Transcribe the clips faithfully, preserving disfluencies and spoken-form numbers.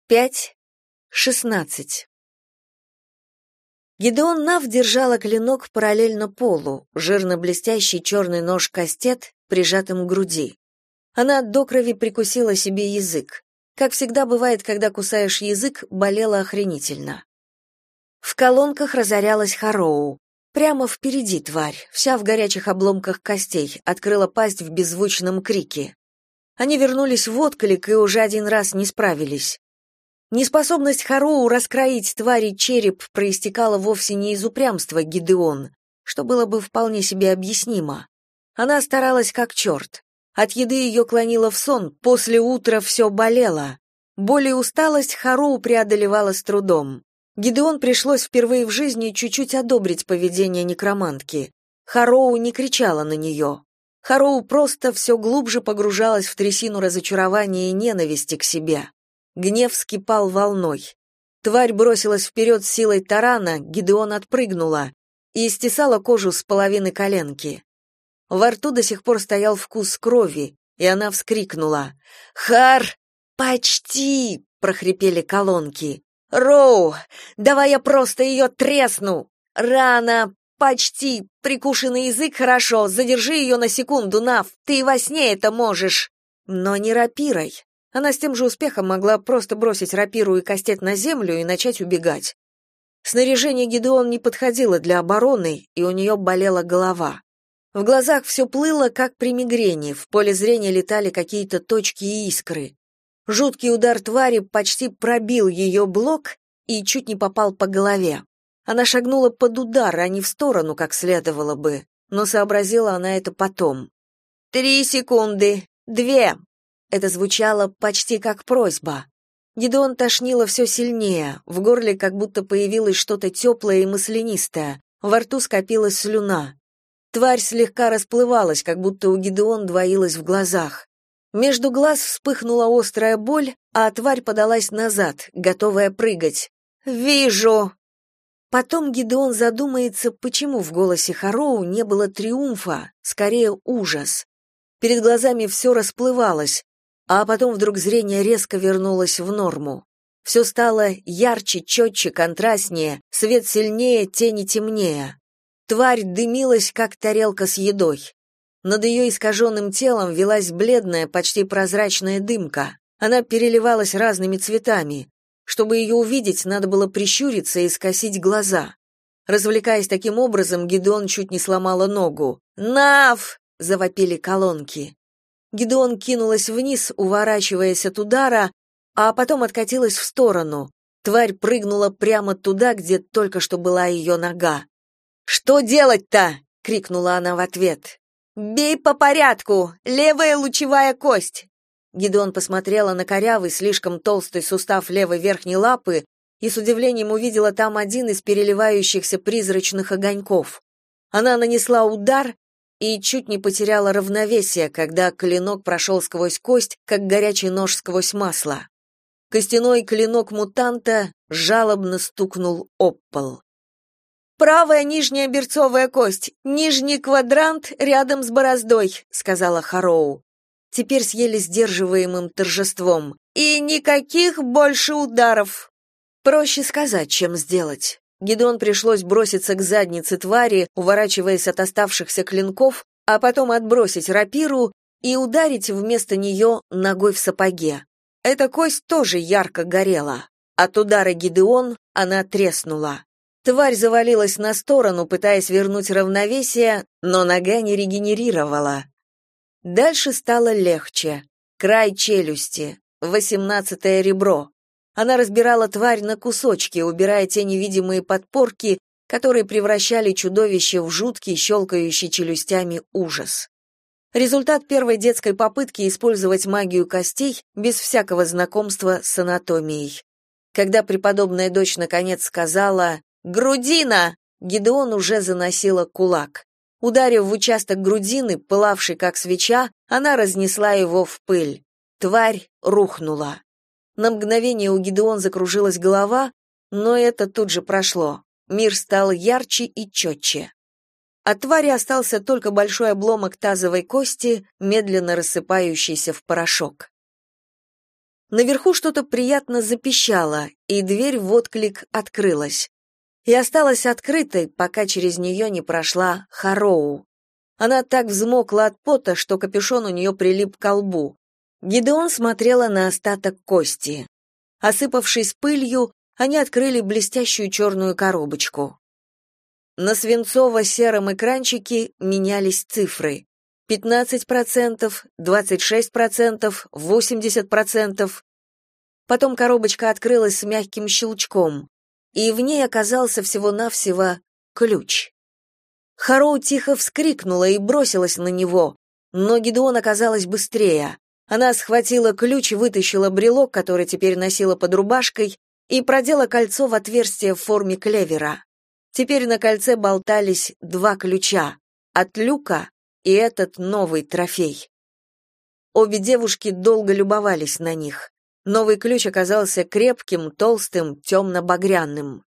пять, шестнадцать. Гидеон Нав держала клинок параллельно полу, жирно-блестящий черный нож-кастет, прижатым к груди. Она до крови прикусила себе язык. Как всегда бывает, когда кусаешь язык, болело охренительно. В колонках разорялась Хароу. Прямо впереди тварь, вся в горячих обломках костей, открыла пасть в беззвучном крике. Они вернулись в отклик и уже один раз не справились. Неспособность Хароу раскроить твари череп проистекала вовсе не из упрямства Гидеон, что было бы вполне себе объяснимо. Она старалась как черт. От еды ее клонило в сон, после утра все болело. Боль и усталость Хароу преодолевала с трудом. Гидеон пришлось впервые в жизни чуть-чуть одобрить поведение некромантки. Хароу не кричала на нее. Хароу просто все глубже погружалась в трясину разочарования и ненависти к себе. Гнев вскипал волной. Тварь бросилась вперед с силой тарана, Гидеон отпрыгнула и стесала кожу с половины коленки. Во рту до сих пор стоял вкус крови, и она вскрикнула. «Хар! Почти!» — прохрипели колонки. «Роу! Давай я просто ее тресну! Рано! Почти! Прикушенный язык хорошо, задержи ее на секунду, Нав, ты и во сне это можешь!» Но не рапирой. Она с тем же успехом могла просто бросить рапиру и кастет на землю и начать убегать. Снаряжение Гидеон не подходило для обороны, и у нее болела голова. В глазах все плыло, как при мигрени, в поле зрения летали какие-то точки и искры. Жуткий удар твари почти пробил ее блок и чуть не попал по голове. Она шагнула под удар, а не в сторону, как следовало бы, но сообразила она это потом. «Три секунды! Две!» Это звучало почти как просьба. Гидеон тошнило все сильнее, в горле как будто появилось что-то теплое и маслянистое, во рту скопилась слюна. Тварь слегка расплывалась, как будто у Гидеон двоилась в глазах. Между глаз вспыхнула острая боль, а тварь подалась назад, готовая прыгать. «Вижу!» Потом Гидеон задумается, почему в голосе Хароу не было триумфа, скорее ужас. Перед глазами все расплывалось, а потом вдруг зрение резко вернулось в норму. Все стало ярче, четче, контрастнее, свет сильнее, тени темнее. Тварь дымилась, как тарелка с едой. Над ее искаженным телом велась бледная, почти прозрачная дымка. Она переливалась разными цветами. Чтобы ее увидеть, надо было прищуриться и скосить глаза. Развлекаясь таким образом, Гидеон чуть не сломала ногу. «Нав!» — завопили колонки. Гидеон кинулась вниз, уворачиваясь от удара, а потом откатилась в сторону. Тварь прыгнула прямо туда, где только что была ее нога. «Что делать-то?» — крикнула она в ответ. «Бей по порядку! Левая лучевая кость!» Гидеон посмотрела на корявый, слишком толстый сустав левой верхней лапы и с удивлением увидела там один из переливающихся призрачных огоньков. Она нанесла удар и чуть не потеряла равновесие, когда клинок прошел сквозь кость, как горячий нож сквозь масло. Костяной клинок мутанта жалобно стукнул об пол. «Правая нижняя берцовая кость, нижний квадрант рядом с бороздой», — сказала Хароу. Теперь с еле сдерживаемым торжеством. «И никаких больше ударов!» Проще сказать, чем сделать. Гидеон пришлось броситься к заднице твари, уворачиваясь от оставшихся клинков, а потом отбросить рапиру и ударить вместо нее ногой в сапоге. Эта кость тоже ярко горела. От удара Гидеон она треснула. Тварь завалилась на сторону, пытаясь вернуть равновесие, но нога не регенерировала. Дальше стало легче. Край челюсти, восемнадцатое ребро. Она разбирала тварь на кусочки, убирая те невидимые подпорки, которые превращали чудовище в жуткий, щелкающий челюстями ужас. Результат первой детской попытки использовать магию костей без всякого знакомства с анатомией. Когда преподобная дочь наконец сказала «Грудина!», Гидеон уже заносила кулак. Ударив в участок грудины, пылавший как свеча, она разнесла его в пыль. Тварь рухнула. На мгновение у Гидеон закружилась голова, но это тут же прошло. Мир стал ярче и четче. От твари остался только большой обломок тазовой кости, медленно рассыпающийся в порошок. Наверху что-то приятно запищало, и дверь в отклик открылась. И осталась открытой, пока через нее не прошла Хароу. Она так взмокла от пота, что капюшон у нее прилип к лбу. Гидеон смотрела на остаток кости. Осыпавшись пылью, они открыли блестящую черную коробочку. На свинцово-сером экранчике менялись цифры. пятнадцать процентов, двадцать шесть процентов, восемьдесят процентов. Потом коробочка открылась с мягким щелчком, и в ней оказался всего-навсего ключ. Хароу тихо вскрикнула и бросилась на него, но Гидеон оказалась быстрее. Она схватила ключ и вытащила брелок, который теперь носила под рубашкой, и продела кольцо в отверстие в форме клевера. Теперь на кольце болтались два ключа — от люка и этот новый трофей. Обе девушки долго любовались на них. Новый ключ оказался крепким, толстым, темно-багряным.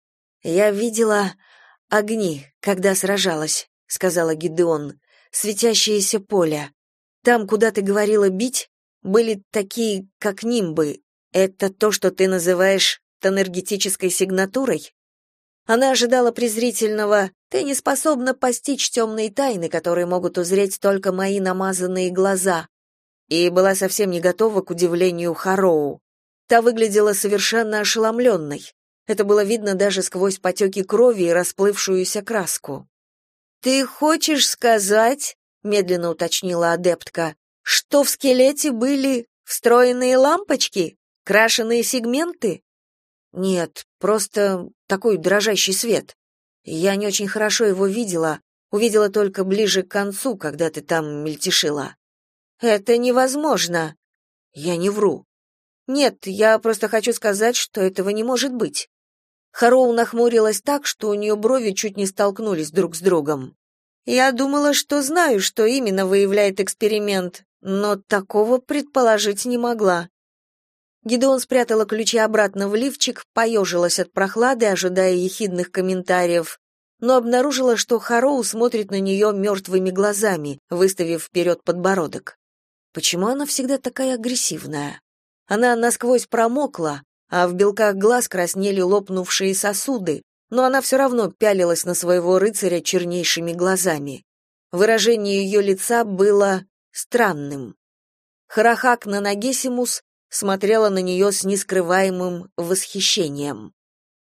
«Я видела огни, когда сражалась», — сказала Гидеон, — «светящееся поле. Там, куда ты говорила бить, были такие, как нимбы. Это то, что ты называешь тонергетической сигнатурой?» Она ожидала презрительного: «Ты не способна постичь темные тайны, которые могут узреть только мои намазанные глаза», и была совсем не готова к удивлению Хароу. Та выглядела совершенно ошеломленной. Это было видно даже сквозь потеки крови и расплывшуюся краску. «Ты хочешь сказать, — медленно уточнила адептка, — что в скелете были встроенные лампочки, крашеные сегменты?» «Нет, просто такой дрожащий свет. Я не очень хорошо его видела, увидела только ближе к концу, когда ты там мельтешила». «Это невозможно». «Я не вру». «Нет, я просто хочу сказать, что этого не может быть». Хароу нахмурилась так, что у нее брови чуть не столкнулись друг с другом. «Я думала, что знаю, что именно выявляет эксперимент, но такого предположить не могла». Гидеон спрятала ключи обратно в лифчик, поежилась от прохлады, ожидая ехидных комментариев, но обнаружила, что Хароу смотрит на нее мертвыми глазами, выставив вперед подбородок. Почему она всегда такая агрессивная? Она насквозь промокла, а в белках глаз краснели лопнувшие сосуды, но она все равно пялилась на своего рыцаря чернейшими глазами. Выражение ее лица было странным. Харахак Нанагесимус смотрела на нее с нескрываемым восхищением.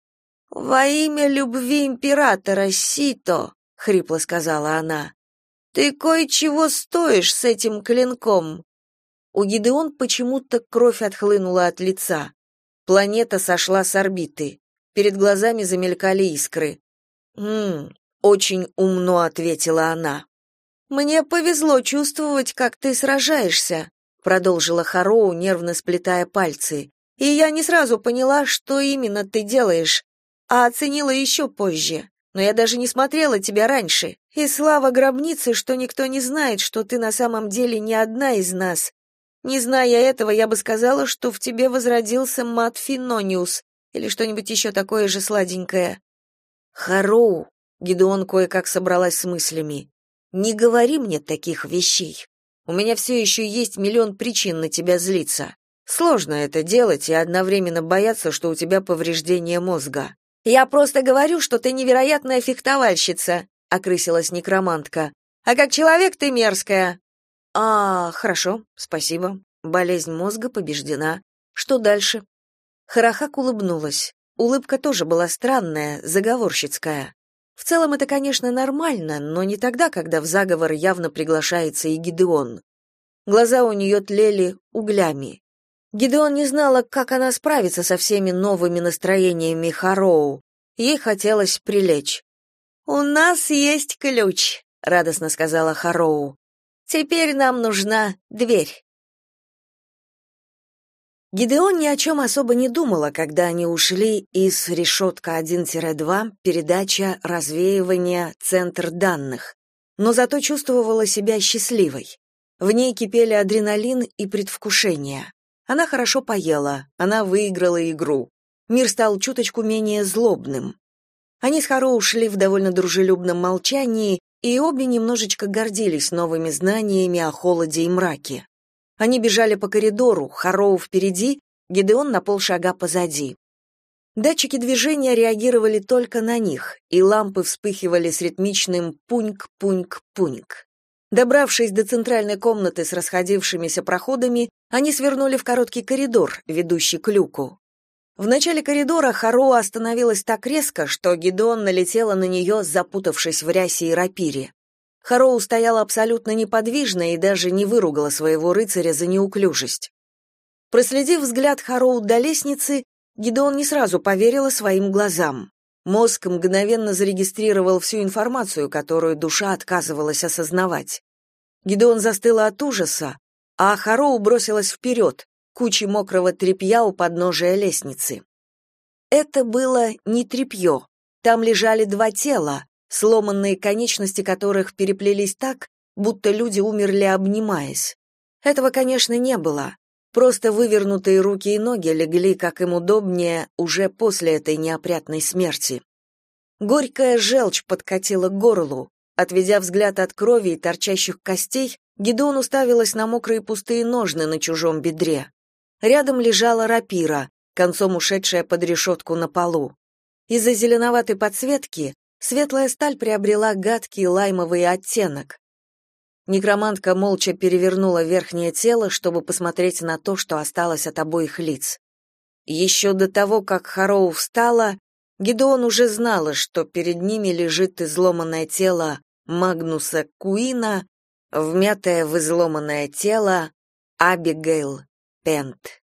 «Во имя любви императора, Сито», — хрипло сказала она, — «ты кое-чего стоишь с этим клинком». У Гидеон почему-то кровь отхлынула от лица. Планета сошла с орбиты. Перед глазами замелькали искры. «М-м, очень умно», — ответила она. «Мне повезло чувствовать, как ты сражаешься», — продолжила Хароу, нервно сплетая пальцы. «И я не сразу поняла, что именно ты делаешь, а оценила еще позже. Но я даже не смотрела тебя раньше. И слава гробнице, что никто не знает, что ты на самом деле не одна из нас. Не зная этого, я бы сказала, что в тебе возродился Мат Финониус или что-нибудь еще такое же сладенькое». «Хароу», — Гидеон кое-как собралась с мыслями, — «не говори мне таких вещей. У меня все еще есть миллион причин на тебя злиться. Сложно это делать и одновременно бояться, что у тебя повреждение мозга». «Я просто говорю, что ты невероятная фехтовальщица», — окрысилась некромантка. «А как человек ты мерзкая». «А, хорошо, спасибо. Болезнь мозга побеждена. Что дальше?» Харахак улыбнулась. Улыбка тоже была странная, заговорщицкая. В целом это, конечно, нормально, но не тогда, когда в заговор явно приглашается и Гидеон. Глаза у нее тлели углями. Гидеон не знала, как она справится со всеми новыми настроениями Хароу. Ей хотелось прилечь. «У нас есть ключ», — радостно сказала Хароу. «Теперь нам нужна дверь». Гидеон ни о чем особо не думала, когда они ушли из решетка один-два, передача, развеивание, центр данных, но зато чувствовала себя счастливой. В ней кипели адреналин и предвкушение. Она хорошо поела, она выиграла игру. Мир стал чуточку менее злобным. Они с Хароу ушли в довольно дружелюбном молчании, и обе немножечко гордились новыми знаниями о холоде и мраке. Они бежали по коридору, Харроу впереди, Гидеон на полшага позади. Датчики движения реагировали только на них, и лампы вспыхивали с ритмичным пуньк-пуньк-пуньк. Добравшись до центральной комнаты с расходившимися проходами, они свернули в короткий коридор, ведущий к люку. В начале коридора Харроу остановилась так резко, что Гидеон налетела на нее, запутавшись в рясе и рапире. Харроу стояла абсолютно неподвижно и даже не выругала своего рыцаря за неуклюжесть. Проследив взгляд Харроу до лестницы, Гидеон не сразу поверила своим глазам. Мозг мгновенно зарегистрировал всю информацию, которую душа отказывалась осознавать. Гидеон застыла от ужаса, а Харроу бросилась вперед, к куче мокрого тряпья у подножия лестницы. Это было не тряпье. Там лежали два тела, сломанные конечности которых переплелись так, будто люди умерли, обнимаясь. Этого, конечно, не было. Просто вывернутые руки и ноги легли, как им удобнее, уже после этой неопрятной смерти. Горькая желчь подкатила к горлу. Отведя взгляд от крови и торчащих костей, Гидеон уставилась на мокрые пустые ножны на чужом бедре. Рядом лежала рапира, концом ушедшая под решетку на полу. Из-за зеленоватой подсветки светлая сталь приобрела гадкий лаймовый оттенок. Некромантка молча перевернула верхнее тело, чтобы посмотреть на то, что осталось от обоих лиц. Еще до того, как Харроу встала, Гидеон уже знала, что перед ними лежит изломанное тело Магнуса Куина, вмятое в изломанное тело Абигейл Пент.